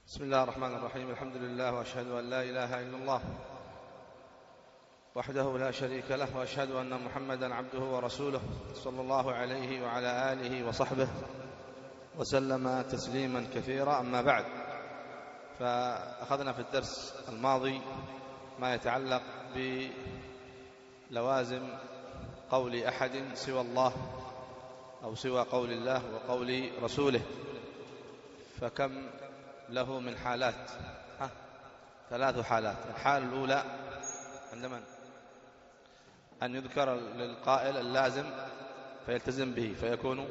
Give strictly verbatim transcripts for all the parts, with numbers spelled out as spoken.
بسم الله الرحمن الرحيم. الحمد لله وأشهد أن لا إله إلا الله وحده لا شريك له، وأشهد أن محمدا عبده ورسوله صلى الله عليه وعلى آله وصحبه وسلم تسليما كثيرا. أما بعد، فأخذنا في الدرس الماضي ما يتعلق بلوازم قول أحد سوى الله أو سوى قول الله وقول رسوله، فكم له من حالات؟ ها؟ ثلاث حالات. الحالة الأولى عندما أن يذكر للقائل اللازم فيلتزم به فيكون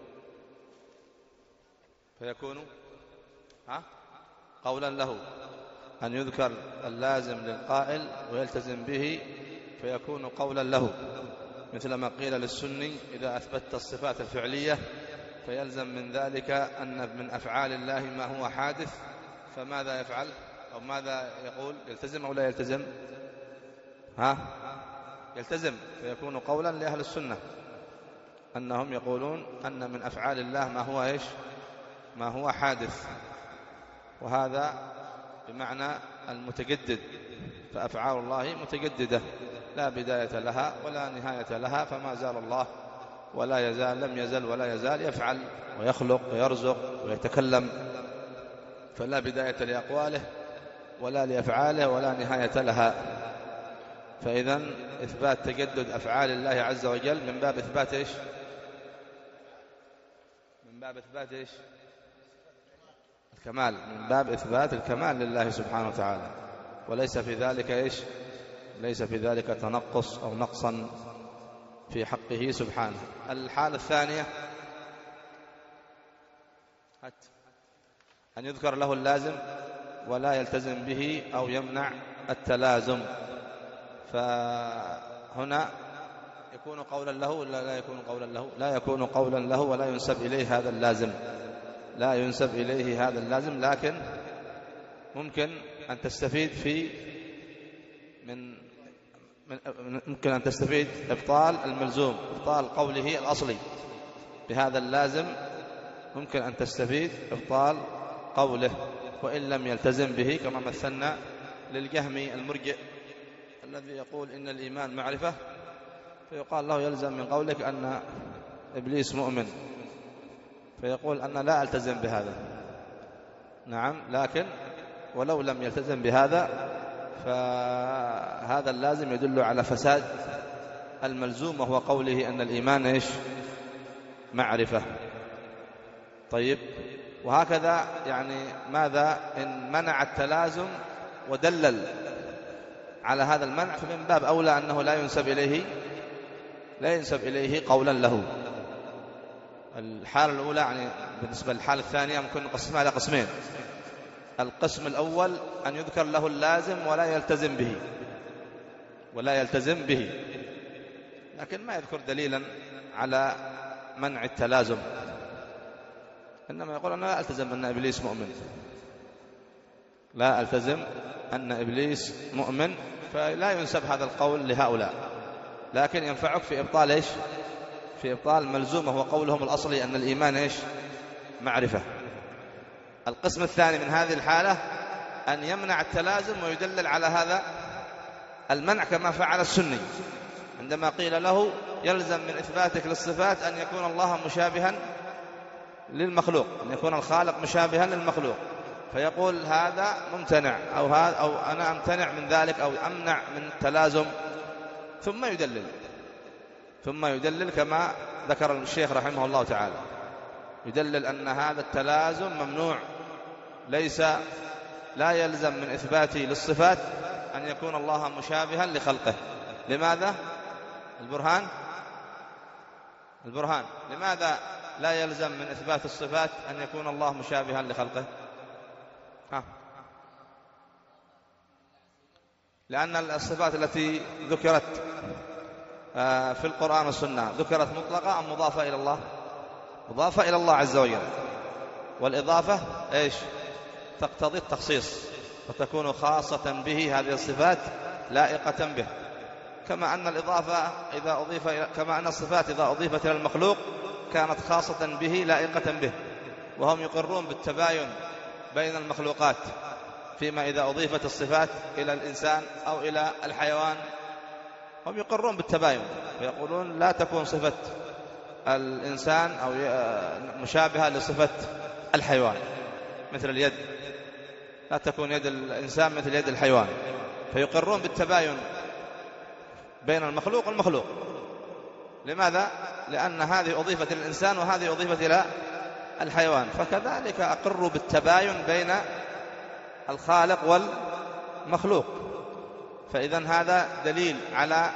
فيكون ها؟ قولا له. أن يذكر اللازم للقائل ويلتزم به فيكون قولا له، مثل ما قيل للسني: إذا أثبتت الصفات الفعلية فيلزم من ذلك أن من أفعال الله ما هو حادث، فماذا يفعل أو ماذا يقول؟ يلتزم أو لا يلتزم؟ ها؟ يلتزم، فيكون قولا لأهل السنة أنهم يقولون أن من أفعال الله ما هو إيش؟ ما هو حادث، وهذا بمعنى المتجدد، فأفعال الله متجددة لا بداية لها ولا نهاية لها، فما زال الله ولا يزال لم يزل ولا يزال يفعل ويخلق ويرزق ويتكلم، فلا بداية لأقواله ولا لأفعاله ولا نهاية لها. فإذن إثبات تجدد أفعال الله عز وجل من باب إثبات إيش؟ من باب إثبات إيش؟ الكمال، من باب إثبات الكمال لله سبحانه وتعالى، وليس في ذلك إيش؟ ليس في ذلك تنقص أو نقصا في حقه سبحانه. الحالة الثانية أن يذكر له اللازم ولا يلتزم به أو يمنع التلازم، فهنا يكون قولا له ولا لا يكون قولا له؟ لا يكون قولا له ولا ينسب إليه هذا اللازم، لا ينسب إليه هذا اللازم، لكن ممكن أن تستفيد في من ممكن أن تستفيد إبطال الملزوم، إبطال قوله الأصلي بهذا اللازم، ممكن أن تستفيد إبطال قوله وإن لم يلتزم به، كما مثلنا للجهمي المرجئ الذي يقول إن الإيمان معرفة، فيقال له: يلزم من قولك أن إبليس مؤمن، فيقول أنا لا ألتزم بهذا. نعم، لكن ولو لم يلتزم بهذا فهذا اللازم يدل على فساد الملزوم، وهو قوله أن الإيمان إيش؟ معرفة. طيب، وهكذا يعني ماذا إن منع التلازم ودلل على هذا المنع، فمن باب أولى أنه لا ينسب إليه لا ينسب إليه قولا له. الحالة الأولى يعني بالنسبة للحالة الثانية ممكن نقسمها على قسمين. القسم الأول أن يذكر له اللازم ولا يلتزم به ولا يلتزم به لكن ما يذكر دليلا على منع التلازم، إنما يقول أنا لا ألتزم أن إبليس مؤمن، لا ألتزم أن إبليس مؤمن، فلا ينسب هذا القول لهؤلاء، لكن ينفعك في إبطال إيش؟ في إبطال ملزوم، وهو قولهم الأصلي أن الإيمان إيش؟ معرفة. القسم الثاني من هذه الحالة أن يمنع التلازم ويدلل على هذا المنع، كما فعل السني عندما قيل له: يلزم من إثباتك للصفات أن يكون الله مشابها للمخلوق، أن يكون الخالق مشابها للمخلوق، فيقول هذا ممتنع أو, هذا أو أنا أمتنع من ذلك أو أمنع من التلازم، ثم يدلل ثم يدلل كما ذكر الشيخ رحمه الله تعالى، يدلل أن هذا التلازم ممنوع، ليس لا يلزم من إثباتي للصفات أن يكون الله مشابها لخلقه. لماذا؟ البرهان البرهان لماذا لا يلزم من إثبات الصفات أن يكون الله مشابها لخلقه؟ ها؟ لأن الصفات التي ذكرت في القرآن والسنة ذكرت مطلقة أم مضافة إلى الله؟ مضافة إلى الله عز وجل، والإضافة إيش؟ تقتضي التخصيص، وتكون خاصة به هذه الصفات لائقة به، كما أن الإضافة إذا أضيف كما أن الصفات إذا أضيفت إلى المخلوق كانت خاصة به لائقة به، وهم يقرون بالتباين بين المخلوقات فيما إذا أضيفت الصفات إلى الإنسان أو إلى الحيوان. هم يقرون بالتباين ويقولون لا تكون صفة الإنسان أو مشابهة لصفة الحيوان، مثل اليد لا تكون يد الإنسان مثل يد الحيوان، فيقرون بالتباين بين المخلوق والمخلوق. لماذا؟ لأن هذه أضيفت إلى الإنسان وهذه أضيفت إلى الحيوان، فكذلك أقروا بالتباين بين الخالق والمخلوق. فإذن هذا دليل على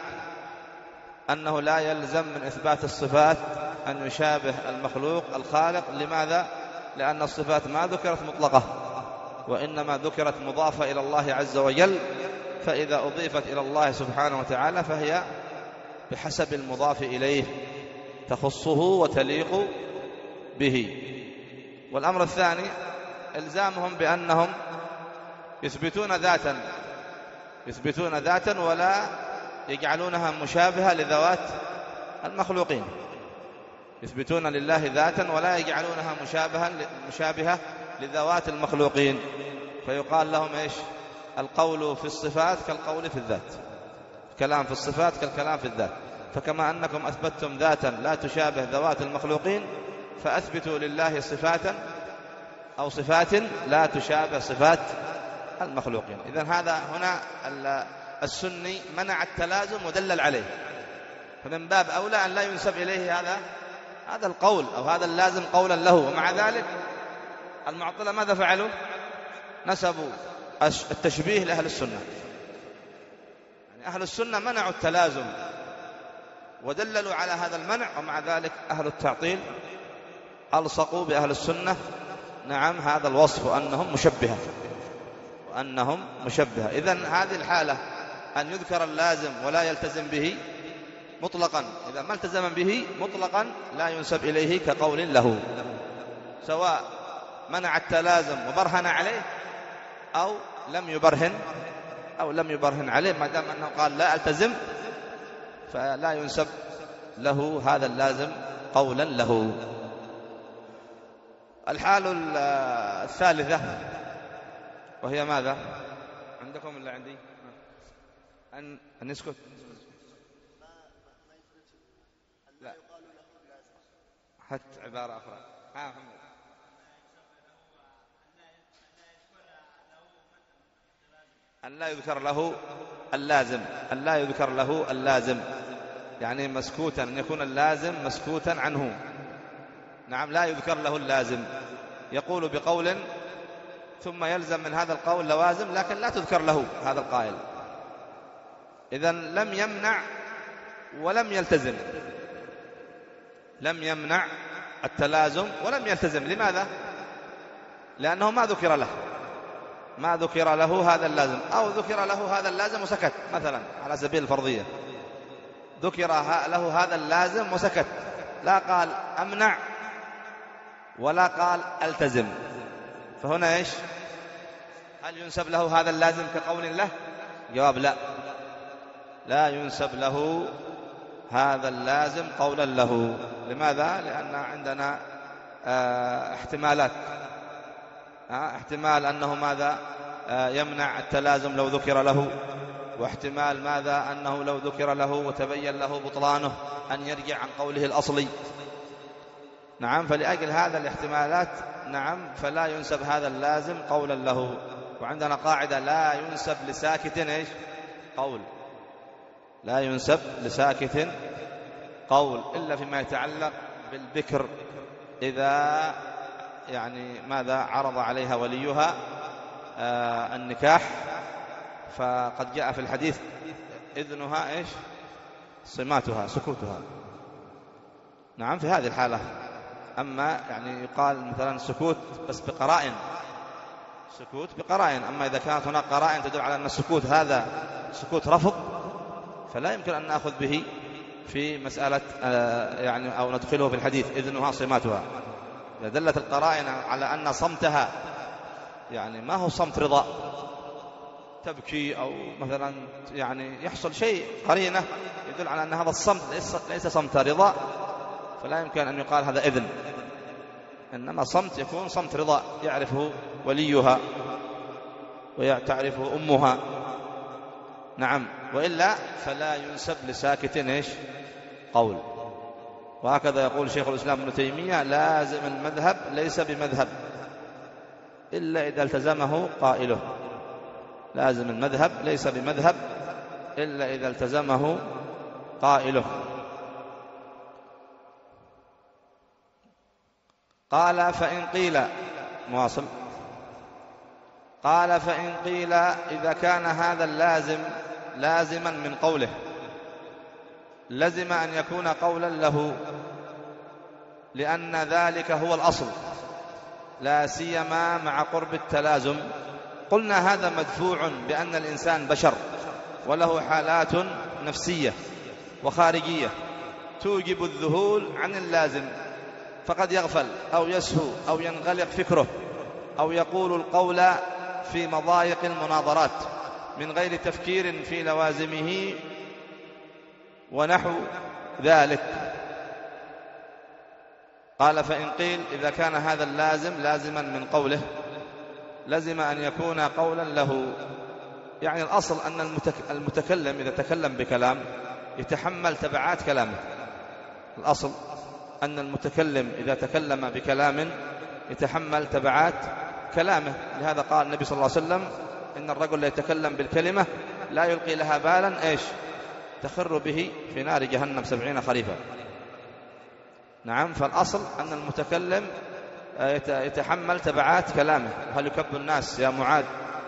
أنه لا يلزم من إثبات الصفات أن يشابه المخلوق الخالق. لماذا؟ لأن الصفات ما ذكرت مطلقة، وإنما ذكرت مضافة إلى الله عز وجل، فإذا أضيفت إلى الله سبحانه وتعالى فهي بحسب المضاف إليه تخصه وتليق به. والأمر الثاني إلزامهم بأنهم يثبتون ذاتا يثبتون ذاتا ولا يجعلونها مشابهة لذوات المخلوقين. يثبتون لله ذاتا ولا يجعلونها مشابهة مشابهة لذوات المخلوقين، فيقال لهم إيش؟ القول في الصفات كالقول في الذات، الكلام في الصفات كالكلام في الذات. فكما أنكم أثبتتم ذاتا لا تشابه ذوات المخلوقين، فأثبتوا لله صفاتا أو صفات لا تشابه صفات المخلوقين. إذن هذا هنا السني منع التلازم ودلل عليه، فمن باب أولى أن لا ينسب إليه هذا هذا القول أو هذا اللازم قولا له. ومع ذلك المعطلة ماذا فعلوا؟ نسبوا التشبيه لأهل السنة. يعني أهل السنة منعوا التلازم ودللوا على هذا المنع، ومع ذلك أهل التعطيل ألصقوا بأهل السنة نعم هذا الوصف وأنهم مشبهة وأنهم مشبهة. إذن هذه الحالة أن يذكر اللازم ولا يلتزم به مطلقا، إذا ما التزم به مطلقا لا ينسب إليه كقول له، سواء منع التلازم وبرهن عليه أو لم يبرهن أو لم يبرهن عليه، ما دام أنه قال لا ألتزم فلا ينسب له هذا اللازم قولا له. الحال الثالثة وهي ماذا؟ عندكم إلا عندي أن نسكت؟ لا، حتى عبارة أخرى. ها محمد. أن لا يذكر له اللازم، أن لا يذكر له اللازم يعني مسكوتا، أن يكون اللازم مسكوتا عنه. نعم لا يذكر له اللازم، يقول بقول ثم يلزم من هذا القول لوازم لكن لا تذكر له هذا القائل. إذن لم يمنع ولم يلتزم، لم يمنع التلازم ولم يلتزم. لماذا؟ لأنه ما ذكر له ما ذكر له هذا اللازم، أو ذكر له هذا اللازم وسكت، مثلا على سبيل الفرضية ذكر له هذا اللازم وسكت، لا قال أمنع ولا قال ألتزم، فهنا إيش؟ هل ينسب له هذا اللازم كقول له؟ جواب لا، لا ينسب له هذا اللازم قولا له. لماذا؟ لأن عندنا اه احتمالات، اه احتمال أنه ماذا اه يمنع التلازم لو ذكر له، واحتمال ماذا أنه لو ذكر له وتبين له بطلانه أن يرجع عن قوله الأصلي. نعم، فلأجل هذا الاحتمالات نعم فلا ينسب هذا اللازم قولا له. وعندنا قاعدة لا ينسب لساكت إيش؟ قول، لا ينسب لساكت قول إلا فيما يتعلق بالبكر، إذا يعني ماذا عرض عليها وليها آه النكاح، فقد جاء في الحديث إذنها إيش؟ صماتها سكوتها. نعم في هذه الحالة. أما يعني يقال مثلا سكوت بس بقرائن، سكوت بقرائن، أما إذا كانت هناك قرائن تدل على أن السكوت هذا سكوت رفض فلا يمكن أن نأخذ به في مسألة يعني أو ندخله في الحديث إذنها صماتها. إذا دلت القرائن على أن صمتها يعني ما هو صمت رضا، تبكي أو مثلا يعني يحصل شيء قرينة يدل على أن هذا الصمت ليس صمت رضا، فلا يمكن أن يقال هذا إذن. إنما صمت يكون صمت رضا يعرفه وليها وتعرفه أمها. نعم، وإلا فلا ينسب لساكت إيش قول. وهكذا يقول شيخ الإسلام ابن تيمية: لازم المذهب ليس بمذهب إلا إذا التزمه قائله. لازم المذهب ليس بمذهب إلا إذا التزمه قائله. قال فإن قيل مواصل قال فإن قيل إذا كان هذا اللازم لازما من قوله لزم أن يكون قولا له، لأن ذلك هو الأصل لا سيما مع قرب التلازم. قلنا هذا مدفوع بأن الإنسان بشر وله حالات نفسية وخارجية توجب الذهول عن اللازم، فقد يغفل أو يسهو أو ينغلق فكره أو يقول القول في مضايق المناظرات من غير تفكير في لوازمه ونحو ذلك. قال فإن قيل إذا كان هذا اللازم لازما من قوله لزم أن يكون قولا له، يعني الأصل أن المتكلم إذا تكلم بكلام يتحمل تبعات كلامه. الأصل أن المتكلم إذا تكلم بكلام يتحمل تبعات كلامه. لهذا قال النبي صلى الله عليه وسلم: إن الرجل لا يتكلم بالكلمة لا يلقي لها بالا إيش تخر به في نار جهنم سبعين خريفا. نعم، فالأصل أن المتكلم يتحمل تبعات كلامه. وهل يكب الناس يا معاذ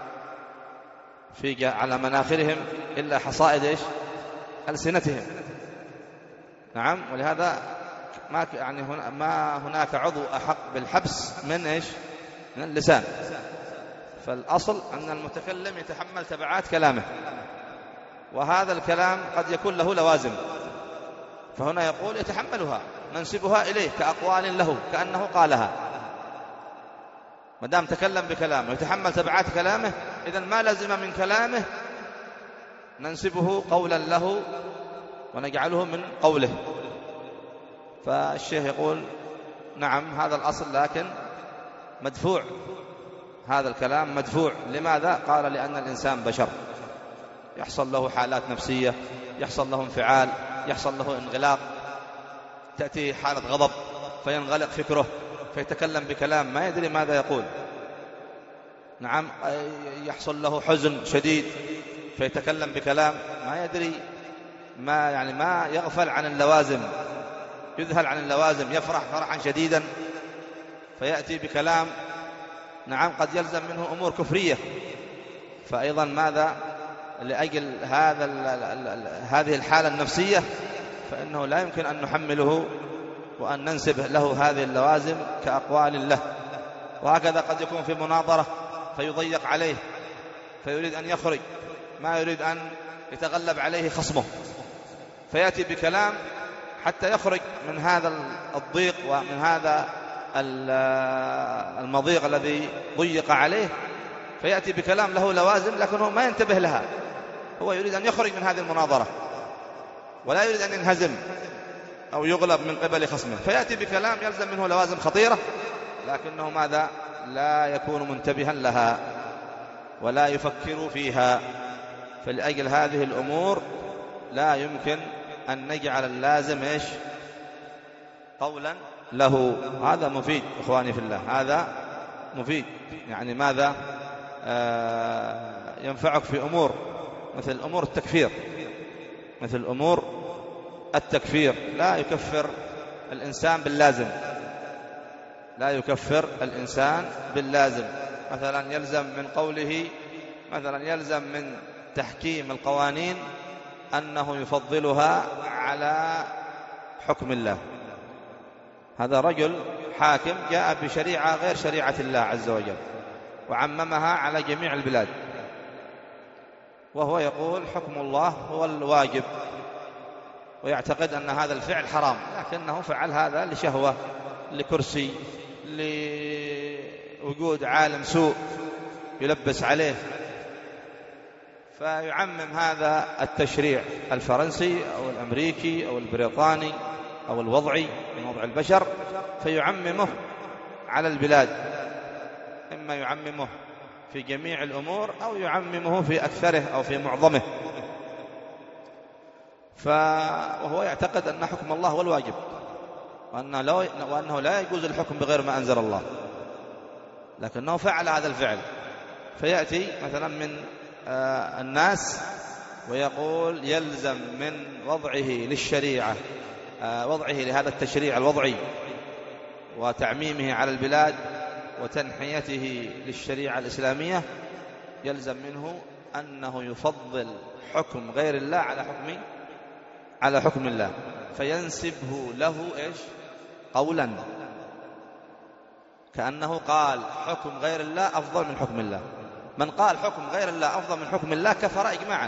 في على مناخرهم إلا حصائد إيش ألسنتهم. نعم، ولهذا ما يعني هنا ما هناك عضو أحق بالحبس من إيش من اللسان. فالأصل أن المتكلم يتحمل تبعات كلامه، وهذا الكلام قد يكون له لوازم، فهنا يقول يتحملها ننسبها إليه كأقوال له كأنه قالها. ما دام تكلم بكلامه يتحمل تبعات كلامه، إذن ما لزم من كلامه ننسبه قولا له ونجعله من قوله. فالشيخ يقول: نعم، هذا الأصل، لكن مدفوع، هذا الكلام مدفوع. لماذا؟ قال: لأن الإنسان بشر يحصل له حالات نفسية، يحصل له انفعال، يحصل له انغلاق، تأتي حالة غضب فينغلق فكره فيتكلم بكلام ما يدري ماذا يقول. نعم، يحصل له حزن شديد فيتكلم بكلام ما يدري ما يعني ما يغفل عن اللوازم، يذهل عن اللوازم، يفرح فرحا شديدا فيأتي بكلام نعم قد يلزم منه أمور كفرية. فأيضا ماذا؟ لأجل هذا هذه الحالة النفسية فإنه لا يمكن أن نحمله وأن ننسب له هذه اللوازم كأقوال له. وهكذا قد يكون في مناظرة فيضيق عليه فيريد أن يخرج، ما يريد أن يتغلب عليه خصمه، فيأتي بكلام حتى يخرج من هذا الضيق ومن هذا المضيق الذي ضيق عليه، فيأتي بكلام له لوازم لكنه ما ينتبه لها. هو يريد أن يخرج من هذه المناظرة ولا يريد أن ينهزم أو يغلب من قبل خصمه، فيأتي بكلام يلزم منه لوازم خطيرة لكنه ماذا؟ لا يكون منتبها لها ولا يفكر فيها. فلأجل هذه الأمور لا يمكن أن نجعل اللازم إيش قولا له. هذا مفيد إخواني في الله، هذا مفيد. يعني ماذا؟ آه ينفعك في أمور مثل أمور التكفير، مثل أمور التكفير لا يكفر الإنسان باللازم، لا يكفر الإنسان باللازم. مثلا يلزم من قوله، مثلا يلزم من تحكيم القوانين أنه يفضلها على حكم الله. هذا رجل حاكم جاء بشريعة غير شريعة الله عز وجل وعممها على جميع البلاد، وهو يقول حكم الله هو الواجب ويعتقد أن هذا الفعل حرام، لكنه فعل هذا لشهوة، لكرسي، لوجود عالم سوء يلبس عليه، فيعمم هذا التشريع الفرنسي أو الأمريكي أو البريطاني أو الوضعي من وضع البشر، فيعممه على البلاد، إما يعممه في جميع الأمور أو يعممه في أكثره أو في معظمه. وهو يعتقد أن حكم الله هو الواجب، وأنه, لو وأنه لا يجوز الحكم بغير ما أنزل الله، لكنه فعل هذا الفعل. فيأتي مثلا من الناس ويقول يلزم من وضعه للشريعة، وضعه لهذا التشريع الوضعي وتعميمه على البلاد وتنحيته للشريعة الإسلامية، يلزم منه أنه يفضل حكم غير الله على حكم على حكم الله، فينسبه له إيش؟ قولا، كأنه قال حكم غير الله أفضل من حكم الله. من قال حكم غير الله أفضل من حكم الله كفر إجماعا،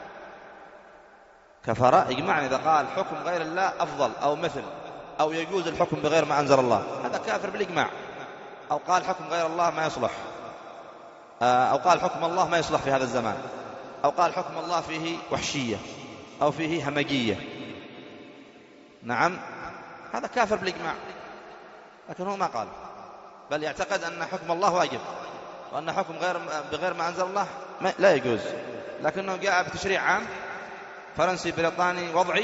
كفر إجماعا إذا قال حكم غير الله أفضل أو مثل أو يجوز الحكم بغير ما أنزل الله، هذا كافر بالإجماع. أو قال حكم غير الله ما يصلح، أو قال حكم الله ما يصلح في هذا الزمان، أو قال حكم الله فيه وحشية أو فيه همجية، نعم، هذا كافر بالإجماع. لكن هو ما قال، بل يعتقد أن حكم الله واجب، وأن حكم غير بغير ما أنزل الله لا يجوز، لكنه جاء بتشريع عام فرنسي بريطاني وضعي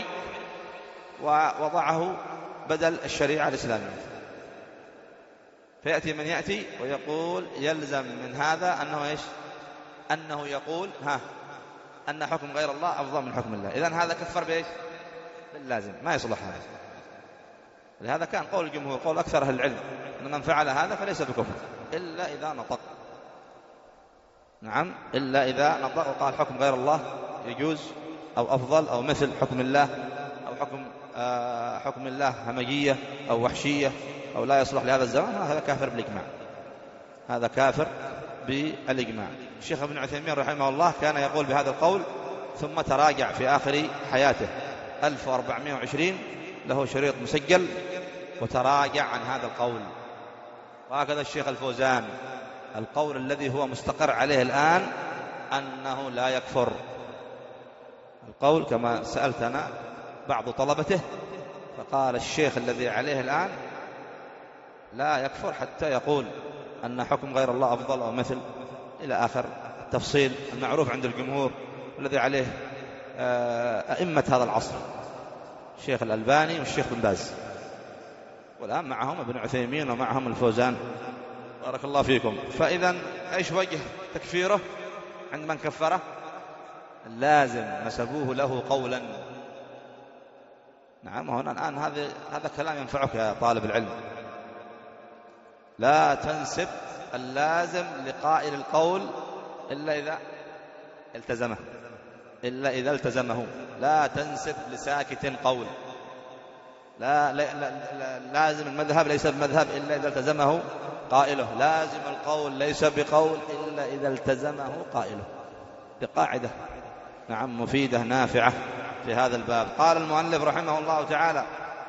ووضعه بدل الشريعة الإسلامية. فيأتي من يأتي ويقول يلزم من هذا أنه إيش؟ أنه يقول ها أن حكم غير الله أفضل من حكم الله. إذن هذا كفر بإيش؟ باللازم، ما يصلح هذا. لهذا كان قول الجمهور، قول أكثر أهل العلم، أن من فعل هذا فليس بكفر إلا إذا نطق، نعم، إلا إذا نطق وقال حكم غير الله يجوز أو أفضل أو مثل حكم الله، أو حكم آه حكم الله همجية أو وحشية أو لا يصلح لهذا الزمان، هذا كافر بالإجماع، هذا كافر بالإجماع. الشيخ ابن عثيمين رحمه الله كان يقول بهذا القول، ثم تراجع في آخر حياته ألف وأربعمائة وعشرين، له شريط مسجل، وتراجع عن هذا القول. وهكذا الشيخ الفوزان، القول الذي هو مستقر عليه الآن أنه لا يكفر، القول كما سألتنا بعض طلبته، فقال الشيخ الذي عليه الآن لا يكفر حتى يقول أن حكم غير الله أفضل أو مثل، إلى آخر التفصيل المعروف عند الجمهور الذي عليه أئمة هذا العصر، الشيخ الألباني والشيخ بن باز، والآن معهم ابن عثيمين ومعهم الفوزان، بارك الله فيكم. فإذا إيش وجه تكفيره عند من كفره؟ لازم نسبوه له قولا. نعم، هنا الآن هذا هذا كلام ينفعك يا طالب العلم، لا تنسب اللازم لقائل القول إلا إذا التزمه، إلا إذا التزمه، لا تنسب لساكت قول. لا, لا, لا, لا لازم المذهب ليس بمذهب إلا إذا التزمه قائله، لازم القول ليس بقول إلا إذا التزمه قائله. بقاعدة نعم مفيدة نافعة في هذا الباب. قال المؤلف رحمه الله تعالى: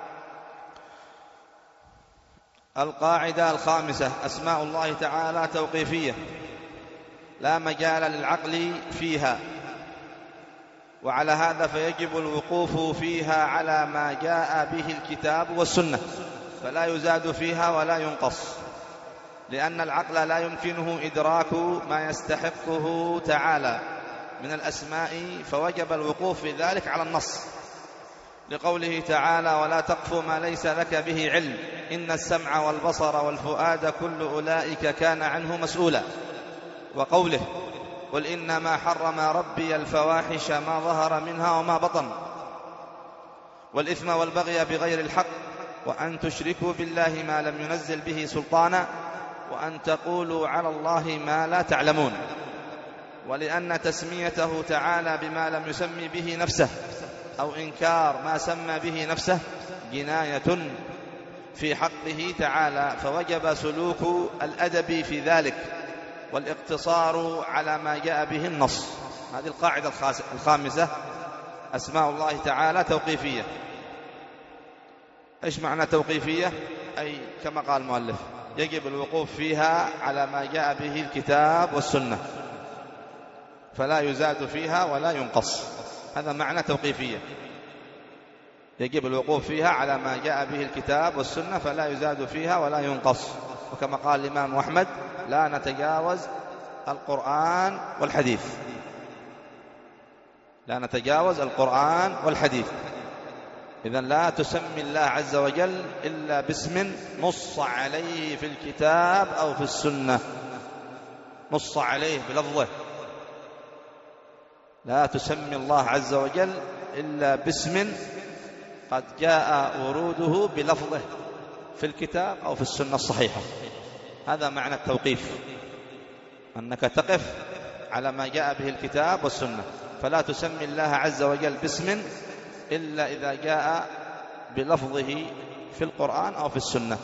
القاعدة الخامسة: أسماء الله تعالى توقيفية لا مجال للعقل فيها، وعلى هذا فيجب الوقوف فيها على ما جاء به الكتاب والسنة، فلا يزاد فيها ولا ينقص، لأن العقل لا يمكنه إدراك ما يستحقه تعالى من الأسماء، فوجب الوقوف في ذلك على النص، لقوله تعالى: ولا تقف ما ليس لك به علم إن السمع والبصر والفؤاد كل أولئك كان عنه مسؤولا، وقوله: قل إنما حرم ربي الفواحش ما ظهر منها وما بطن والإثم والبغي بغير الحق وأن تشركوا بالله ما لم ينزل به سلطانا وأن تقولوا على الله ما لا تعلمون. ولأن تسميته تعالى بما لم يسمي به نفسه أو إنكار ما سمى به نفسه جناية في حقه تعالى، فوجب سلوك الأدب في ذلك والاقتصار على ما جاء به النص. هذه القاعدة الخامسة: أسماء الله تعالى توقيفية. إيش معنى توقيفية؟ أي كما قال المؤلف يجب الوقوف فيها على ما جاء به الكتاب والسنة، فلا يزاد فيها ولا ينقص. هذا معنى توقيفية، يجب الوقوف فيها على ما جاء به الكتاب والسنة، فلا يزاد فيها ولا ينقص. وكما قال الإمام أحمد لا نتجاوز القرآن والحديث، لا نتجاوز القرآن والحديث. إذن لا تسمي الله عز وجل إلا باسم نص عليه في الكتاب أو في السنة، نص عليه بلفظه. لا تسمي الله عز وجل إلا باسم قد جاء وروده بلفظه في الكتاب أو في السنة الصحيحة. هذا معنى التوقيف، أنك تقف على ما جاء به الكتاب والسنة. فلا تسمي الله عز وجل باسم إلا إذا جاء بلفظه في القرآن أو في السنة.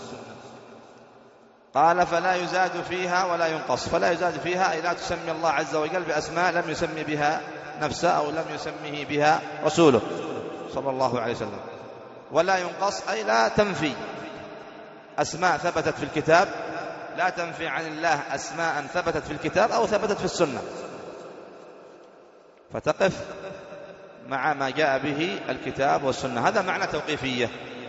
قال فلا يزاد فيها ولا ينقص. فلا يزاد فيها أي لا تسمي الله عز وجل بأسماء لم يسمي بها نفسه أو لم يسميه بها رسوله صلى الله عليه وسلم. ولا ينقص أي لا تنفي أسماء ثبتت في الكتاب، لا تنفي عن الله أسماء ثبتت في الكتاب أو ثبتت في السنة، فتقف مع ما جاء به الكتاب والسنة. هذا معنى توقيفية.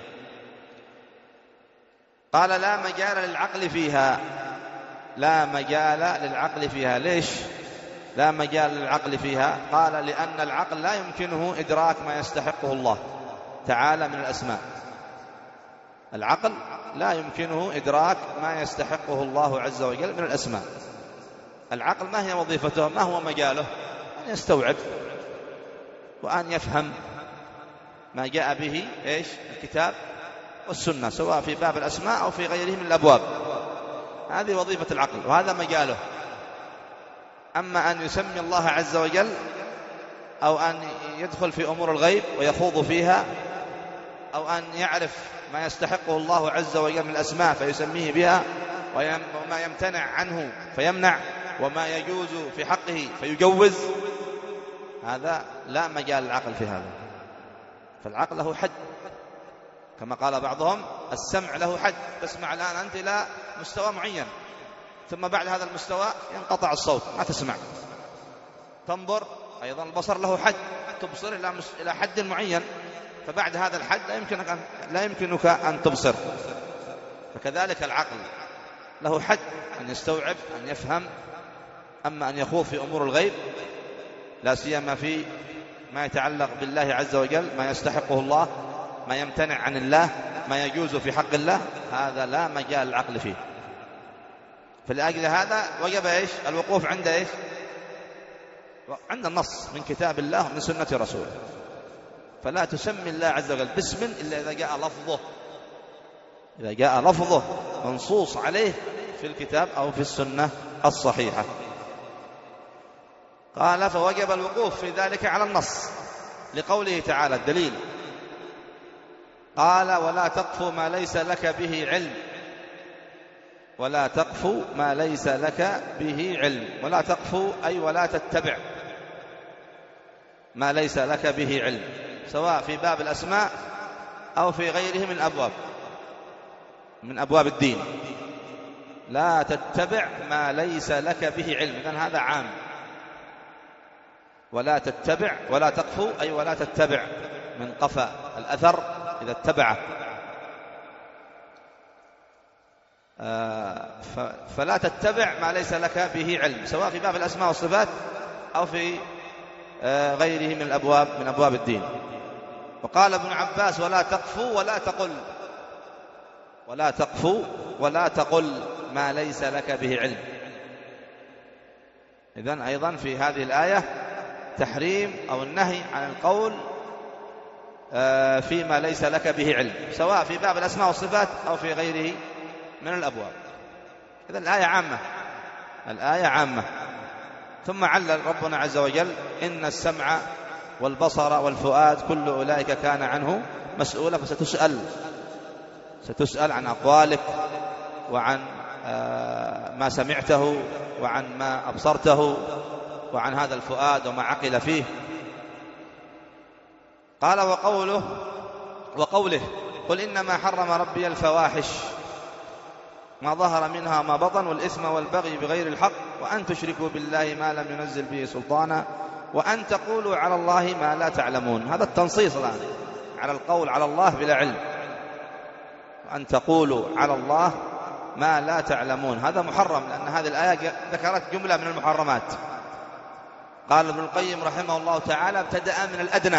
قال لا مجال للعقل فيها. لا مجال للعقل فيها. ليش لا مجال للعقل فيها؟ قال لأن العقل لا يمكنه إدراك ما يستحقه الله تعالى من الأسماء. العقل لا يمكنه إدراك ما يستحقه الله عز وجل من الأسماء. العقل ما هي وظيفته؟ ما هو مجاله؟ أن يستوعب وأن يفهم ما جاء به إيش الكتاب والسنة، سواء في باب الأسماء أو في غيره من الأبواب. هذه وظيفة العقل وهذا مجاله. أما أن يسمي الله عز وجل أو أن يدخل في أمور الغيب ويخوض فيها أو أن يعرف ما يستحقه الله عز وجل من الأسماء فيسميه بها، وما يمتنع عنه فيمنع، وما يجوز في حقه فيجوز، هذا لا مجال العقل في هذا. فالعقل له حد، كما قال بعضهم السمع له حد. تسمع الآن أنت إلى مستوى معين، ثم بعد هذا المستوى ينقطع الصوت ما تسمع. تنظر أيضا البصر له حد، تبصر إلى حد معين، فبعد هذا الحد لا يمكنك أن, لا يمكنك أن تبصر. فكذلك العقل له حد، أن يستوعب أن يفهم. أما أن يخوض في أمور الغيب لا سيما في ما يتعلق بالله عز وجل، ما يستحقه الله، ما يمتنع عن الله، ما يجوز في حق الله، هذا لا مجال العقل فيه. فلأجل هذا وجب إيش الوقوف عند إيش عند النص من كتاب الله ومن سنة رسوله. فلا تسمي الله عز وجل باسم إلا إذا جاء لفظه، إذا جاء لفظه منصوص عليه في الكتاب أو في السنة الصحيحة. قال فوجب الوقوف في ذلك على النص لقوله تعالى الدليل. قال ولا تقف ما ليس لك به علم. ولا تقف ما ليس لك به علم. ولا تقف أي ولا تتبع ما ليس لك به علم، سواء في باب الأسماء أو في غيره من أبواب من أبواب الدين. لا تتبع ما ليس لك به علم، إذن هذا عام. ولا تتبع ولا تقف أي ولا تتبع من قفى الأثر إذا اتبعه. آه فلا تتبع ما ليس لك به علم، سواء في باب الأسماء والصفات أو في آه غيره من الأبواب من أبواب الدين. وقال ابن عباس ولا تقفوا ولا تقل. ولا تقفوا ولا تقل ما ليس لك به علم. إذن أيضا في هذه الآية تحريم أو النهي عن القول فيما ليس لك به علم، سواء في باب الأسماء والصفات أو في غيره من الأبواب. إذن الآية عامة، الآية عامة. ثم علل ربنا عز وجل إن السمع والبصر والفؤاد كل أولئك كان عنه مسؤولا. فستسأل ستسأل عن أقوالك وعن ما سمعته وعن ما أبصرته وعن هذا الفؤاد وما عقل فيه. قال وقوله وقوله قل إنما حرم ربي الفواحش ما ظهر منها ما بطن والإثم والبغي بغير الحق وأن تشركوا بالله ما لم ينزل به سلطانا وأن تقولوا على الله ما لا تعلمون. هذا التنصيص الآن على القول على الله بلا علم. وأن تقولوا على الله ما لا تعلمون. هذا محرم، لأن هذه الآية ذكرت جملة من المحرمات. قال ابن القيم رحمه الله تعالى: ابتدأ من الأدنى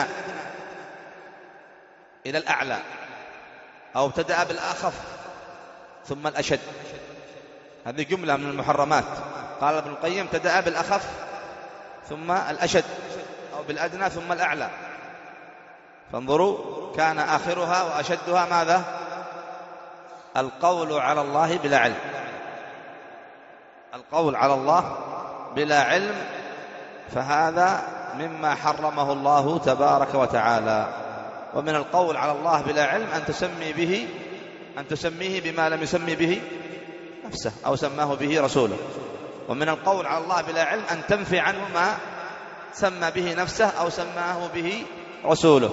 إلى الأعلى، أو ابتدأ بالأخف ثم الأشد. هذه جملة من المحرمات. قال ابن القيم: ابتدأ بالأخف ثم الأشد، أو بالأدنى ثم الأعلى. فانظروا، كان آخرها وأشدها ماذا؟ القول على الله بلا علم. القول على الله بلا علم، فهذا مما حرمه الله تبارك وتعالى. ومن القول على الله بلا علم أن تسمي به أن تسميه بما لم يسمي به نفسه أو سماه به رسوله. ومن القول على الله بلا علم أن تنفي عنه ما سمى به نفسه أو سماه به رسوله.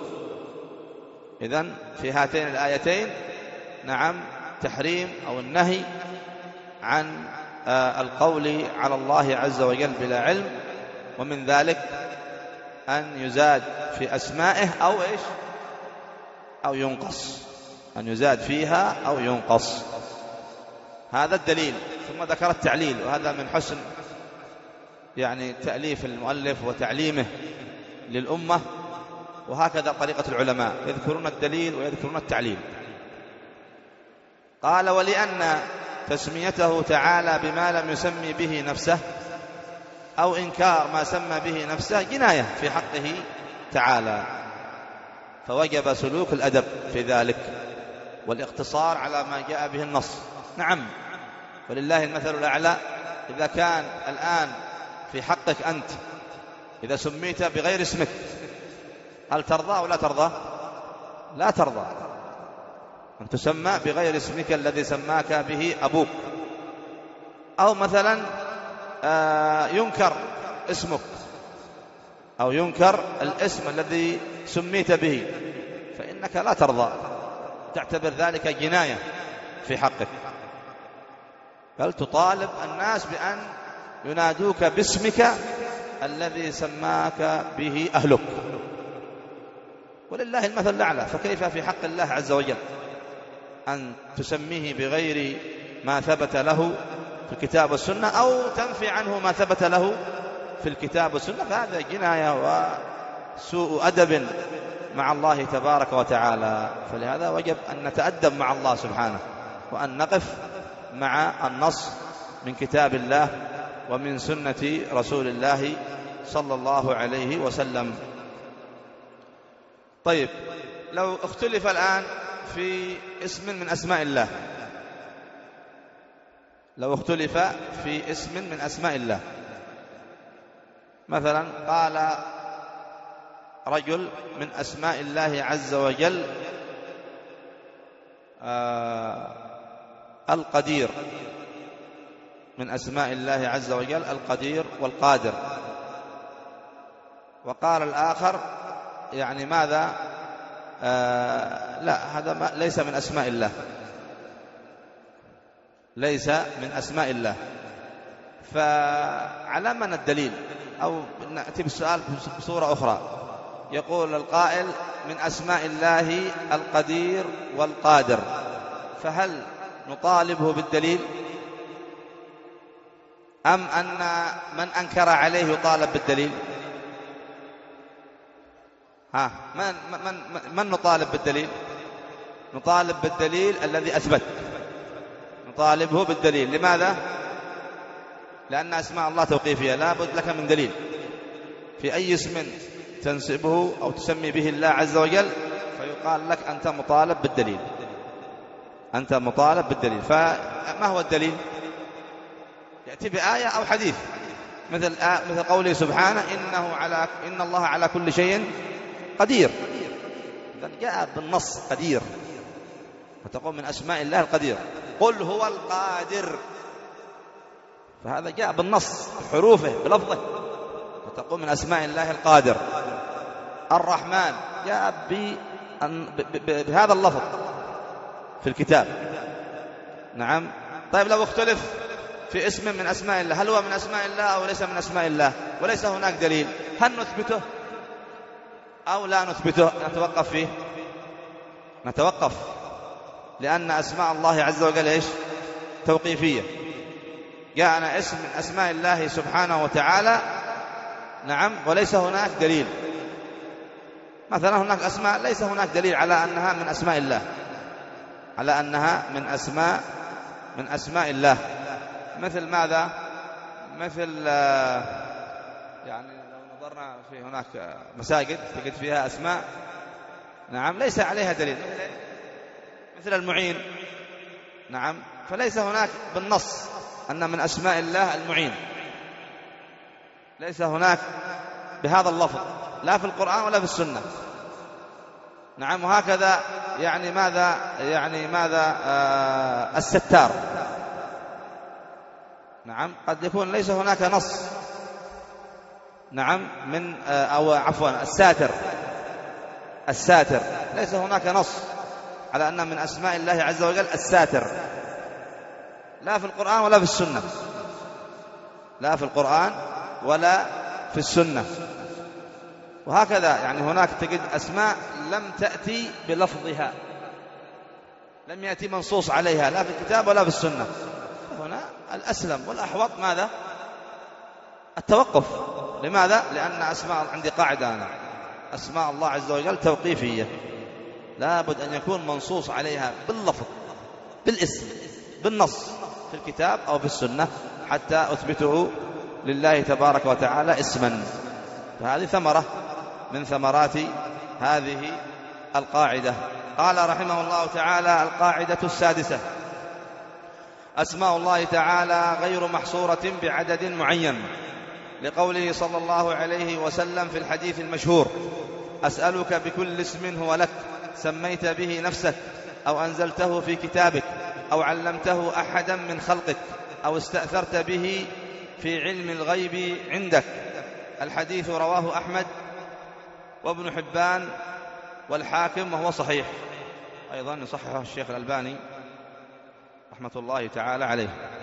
إذن في هاتين الآيتين نعم تحريم أو النهي عن القول على الله عز وجل بلا علم. ومن ذلك أن يزاد في أسمائه أو إيش أو ينقص، أن يزاد فيها أو ينقص. هذا الدليل. ثم ذكر التعليل، وهذا من حسن يعني تأليف المؤلف وتعليمه للأمة. وهكذا طريقة العلماء، يذكرون الدليل ويذكرون التعليل. قال: ولأن تسميته تعالى بما لم يسمي به نفسه أو إنكار ما سمى به نفسه جناية في حقه تعالى، فوجب سلوك الأدب في ذلك والاقتصار على ما جاء به النص. نعم، ولله المثل الأعلى. إذا كان الآن في حقك أنت إذا سميت بغير اسمك، هل ترضى أو لا ترضى؟ لا ترضى أن تسمى بغير اسمك الذي سماك به أبوك. أو مثلا ينكر اسمك أو ينكر الاسم الذي سميت به، فإنك لا ترضى، تعتبر ذلك جناية في حقك، بل تطالب الناس بأن ينادوك باسمك الذي سماك به أهلك. ولله المثل الأعلى، فكيف في حق الله عز وجل أن تسميه بغير ما ثبت له في الكتاب والسنة، أو تنفي عنه ما ثبت له في الكتاب والسنة، فهذا جناية وسوء أدب مع الله تبارك وتعالى. فلهذا وجب أن نتأدب مع الله سبحانه، وأن نقف مع النص من كتاب الله ومن سنة رسول الله صلى الله عليه وسلم. طيب، لو اختلف الآن في اسم من أسماء الله، لو اختلف في اسم من أسماء الله، مثلا قال رجل من أسماء الله عز وجل آه القدير، من أسماء الله عز وجل القدير والقادر، وقال الآخر يعني ماذا آه لا، هذا ما ليس من أسماء الله، ليس من أسماء الله. فعلى من الدليل؟ أو نأتي بالسؤال بصورة أخرى. يقول القائل من أسماء الله القدير والقادر، فهل نطالبه بالدليل، أم أن من أنكر عليه يطالب بالدليل؟ ها من, من, من نطالب بالدليل؟ نطالب بالدليل الذي أثبت، نطالبه بالدليل. لماذا؟ لأن أسماء الله توقيفية، لا بد لك من دليل في أي اسم تنسبه أو تسمي به الله عز وجل، فيقال لك أنت مطالب بالدليل، أنت مطالب بالدليل. فما هو الدليل؟ يأتي بآية أو حديث، مثل مثل قوله سبحانه إنه على إن الله على كل شيء قدير. إذن جاء بالنص قدير، فتقول من أسماء الله القدير. قل هو القادر، فهذا جاء بالنص بحروفه بلفظه، فتقول من أسماء الله القادر. الرحمن جاء بهذا اللفظ في الكتاب. نعم. طيب، لو اختلف في اسم من أسماء الله، هل هو من أسماء الله أو ليس من أسماء الله، وليس هناك دليل، هل نثبته أو لا نثبته؟ نتوقف فيه، نتوقف، لأن أسماء الله عز وجل إيش؟ توقيفية. جاءنا اسم من أسماء الله سبحانه وتعالى، نعم، وليس هناك دليل. مثلا هناك أسماء ليس هناك دليل على أنها من أسماء الله، على أنها من أسماء من أسماء الله. مثل ماذا؟ مثل يعني لو نظرنا في هناك مساجد تجد فيها أسماء، نعم، ليس عليها دليل، مثل المعين، نعم، فليس هناك بالنص أن من أسماء الله المعين، ليس هناك بهذا اللفظ لا في القرآن ولا في السنة، نعم. وهكذا يعني ماذا يعني ماذا آه الستار، نعم، قد يكون ليس هناك نص، نعم، من آه أو عفوا الساتر، الساتر ليس هناك نص على أن من أسماء الله عز وجل الساتر، لا في القرآن ولا في السنة، لا في القرآن ولا في السنة. وهكذا يعني هناك تجد أسماء لم تأتي بلفظها، لم يأتي منصوص عليها لا في الكتاب ولا في السنة. هنا الأسلم والأحوط ماذا؟ التوقف. لماذا؟ لأن أسماء، عندي قاعدة أنا، أسماء الله عز وجل توقيفية، لا بد أن يكون منصوص عليها باللفظ، بالاسم، بالنص في الكتاب أو في السنة حتى أثبته لله تبارك وتعالى اسما. فهذه ثمرة من ثمرات هذه القاعدة. قال رحمه الله تعالى: القاعدة السادسة: أسماء الله تعالى غير محصورة بعدد معين، لقوله صلى الله عليه وسلم في الحديث المشهور: أسألك بكل اسم هو لك سميت به نفسك أو أنزلته في كتابك أو علمته أحدا من خلقك أو استأثرت به في علم الغيب عندك. الحديث رواه أحمد وابن حبان والحاكم وهو صحيح، أيضا يصححه الشيخ الألباني رحمة الله تعالى عليه.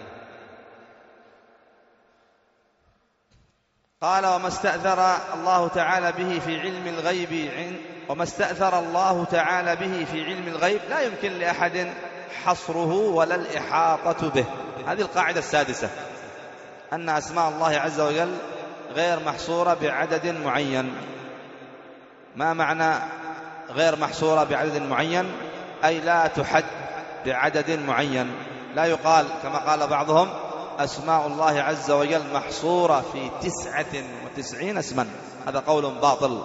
قال: وما استأثر الله تعالى به في علم الغيب عند وما استأثر الله تعالى به في علم الغيب لا يمكن لأحد حصره ولا الإحاطة به. هذه القاعدة السادسة، أن أسماء الله عز وجل غير محصورة بعدد معين. ما معنى غير محصورة بعدد معين؟ أي لا تحد بعدد معين، لا يقال كما قال بعضهم أسماء الله عز وجل محصورة في تسعة وتسعين اسما، هذا قول باطل.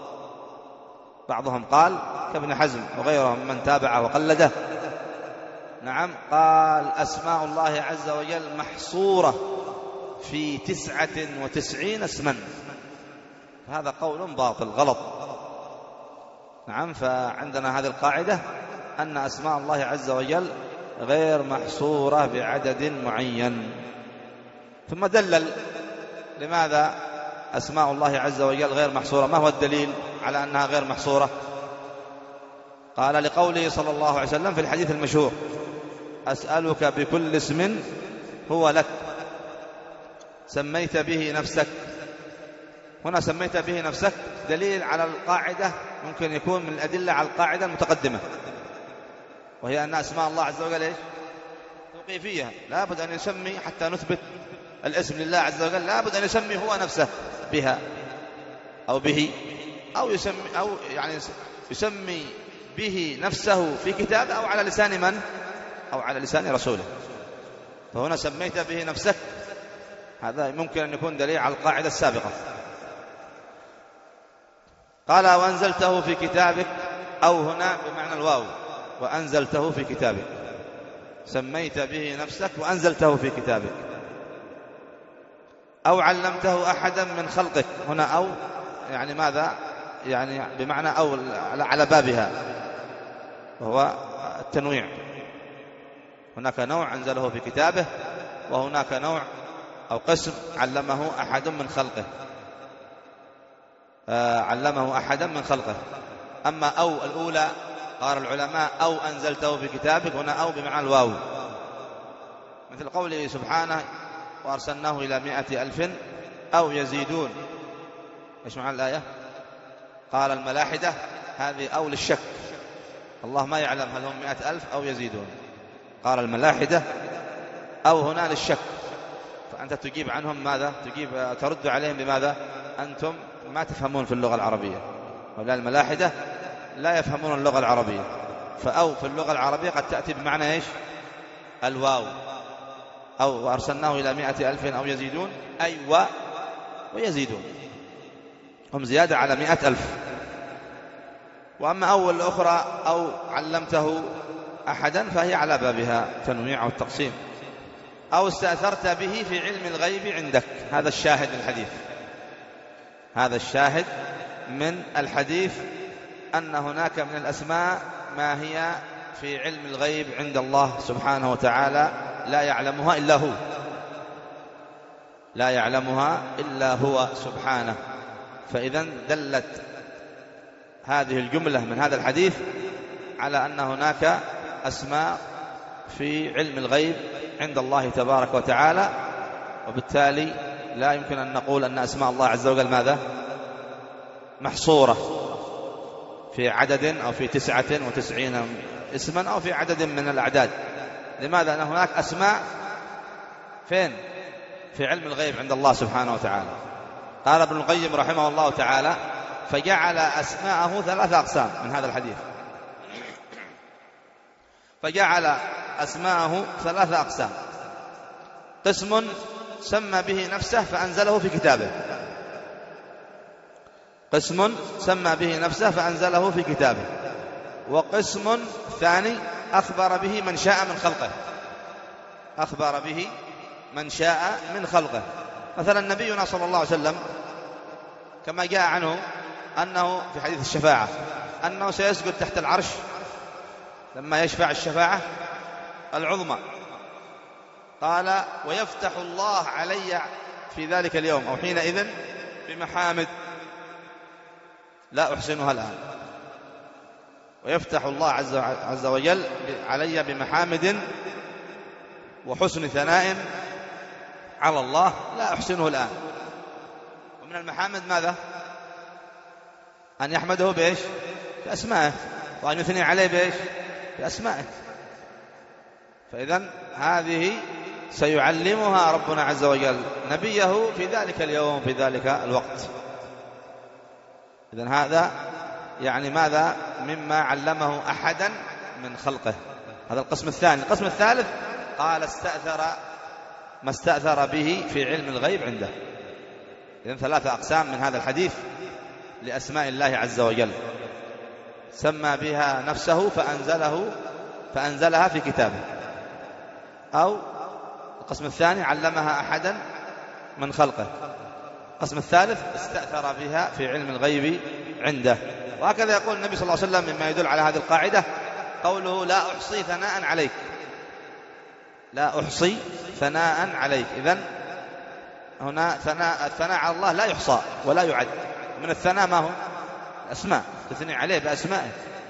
بعضهم قال كابن حزم وغيرهم من تابعه وقلده، نعم، قال أسماء الله عز وجل محصورة في تسعة وتسعين اسما، هذا قول باطل غلط، نعم. فعندنا هذه القاعدة أن أسماء الله عز وجل غير محصورة بعدد معين. ثم دلل لماذا أسماء الله عز وجل غير محصورة، ما هو الدليل على أنها غير محصورة؟ قال: لقوله صلى الله عليه وسلم في الحديث المشهور: أسألك بكل اسم هو لك سميت به نفسك. هنا سميت به نفسك دليل على القاعدة، ممكن يكون من الأدلة على القاعدة المتقدمة، وهي أن أسماء الله عز وجل إيش؟ توقيفية، لا بد أن يسمي حتى نثبت الاسم لله عز وجل، لا بد أن يسمي هو نفسه بها أو به، أو يسمي أو يعني يسمي به نفسه في كتابه أو على لسان من؟ أو على لسان رسوله. فهنا سميت به نفسك، هذا ممكن أن يكون دليل على القاعدة السابقة. قال: وأنزلته في كتابك، أو هنا بمعنى الواو، وأنزلته في كتابك، سميت به نفسك وأنزلته في كتابك، أو علمته أحدا من خلقك. هنا أو يعني ماذا؟ يعني بمعنى أو على بابها، وهو التنويع. هناك نوع أنزله في كتابه، وهناك نوع أو قسم علمه أحد من خلقه، آه علمه أحدا من خلقه. أما أو الأولى قال العلماء أو أنزلته في كتابك، هنا أو بمعنى الواو، مثل قوله سبحانه: وأرسلناه إلى مائة ألف أو يزيدون. إيش معنى الآية؟ قال الملاحدة هذه أو للشك، الله ما يعلم هل هم مائة ألف أو يزيدون. قال الملاحدة أو هنا للشك، فأنت تجيب عنهم ماذا؟ تجيب ترد عليهم بماذا؟ أنتم ما تفهمون في اللغة العربية، هؤلاء الملاحدة لا يفهمون اللغة العربية. فأو في اللغة العربية قد تأتي بمعنى إيش؟ الواو، أو وأرسلناه إلى مائة ألف أو يزيدون، أي و ويزيدون، هم زيادة على مائة ألف. وأما أول الأخرى أو علمته أحدا فهي على بابها تنويع والتقسيم. أو استأثرت به في علم الغيب عندك، هذا الشاهد الحديث، هذا الشاهد من الحديث أن هناك من الأسماء ما هي في علم الغيب عند الله سبحانه وتعالى لا يعلمها إلا هو، لا يعلمها إلا هو سبحانه. فإذا دلت هذه الجملة من هذا الحديث على أن هناك أسماء في علم الغيب عند الله تبارك وتعالى، وبالتالي لا يمكن أن نقول أن أسماء الله عز وجل ماذا؟ محصورة في عدد أو في تسعة وتسعين اسما أو في عدد من الأعداد. لماذا؟ أن هناك أسماء فين؟ في علم الغيب عند الله سبحانه وتعالى. قال ابن القيم رحمه الله تعالى: فجعل أسماءه ثلاثة أقسام من هذا الحديث، فجعل أسماءه ثلاثة أقسام: قسم سمى به نفسه فأنزله في كتابه، قسم سمى به نفسه فأنزله في كتابه، وقسم ثاني أخبر به من شاء من خلقه، أخبر به من شاء من خلقه. مثلا نبينا صلى الله عليه وسلم كما جاء عنه أنه في حديث الشفاعة أنه سيسجد تحت العرش لما يشفع الشفاعة العظمى. قال: ويفتح الله علي في ذلك اليوم أو حينئذ بمحامد لا أحسنها الآن، ويفتح الله عز وجل علي بمحامد وحسن ثناء على الله لا أحسنه الآن. ومن المحامد ماذا؟ أن يحمده بإيش؟ بأسمائه، وأن يثني عليه بإيش؟ بأسمائه. فإذن هذه سيعلمها ربنا عز وجل نبيه في ذلك اليوم في ذلك الوقت. إذن هذا يعني ماذا؟ مما علمه أحدا من خلقه. هذا القسم الثاني. القسم الثالث قال: استأثر ما استأثر به في علم الغيب عنده. إذن ثلاثة أقسام من هذا الحديث لأسماء الله عز وجل: سمى بها نفسه فأنزله فأنزلها في كتابه، أو القسم الثاني علمها أحدا من خلقه، القسم الثالث استأثر بها في علم الغيب عنده. وهكذا يقول النبي صلى الله عليه وسلم مما يدل على هذه القاعدة قوله: لا أحصي ثناء عليك، لا أحصي ثناء عليك. إذن هنا ثناء، الثناء على الله لا يحصى ولا يعد. من الثناء ما هو؟ الأسماء، تثني عليه بأسمائه،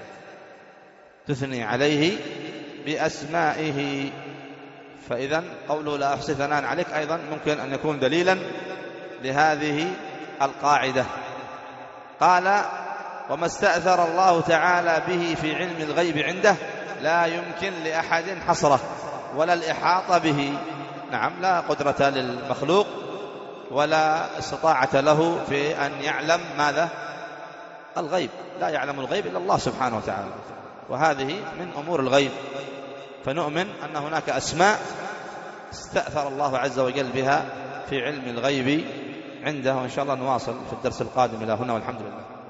تثني عليه بأسمائه. فإذن قوله لا أحصي ثناء عليك أيضا ممكن أن يكون دليلا لهذه القاعدة. قال: وما استأثر الله تعالى به في علم الغيب عنده لا يمكن لأحد حصره ولا الإحاطة به. نعم، لا قدرة للمخلوق ولا استطاعة له في أن يعلم ماذا؟ الغيب. لا يعلم الغيب إلا الله سبحانه وتعالى، وهذه من أمور الغيب. فنؤمن أن هناك أسماء استأثر الله عز وجل بها في علم الغيب عنده. وإن شاء الله نواصل في الدرس القادم إلى هنا، والحمد لله.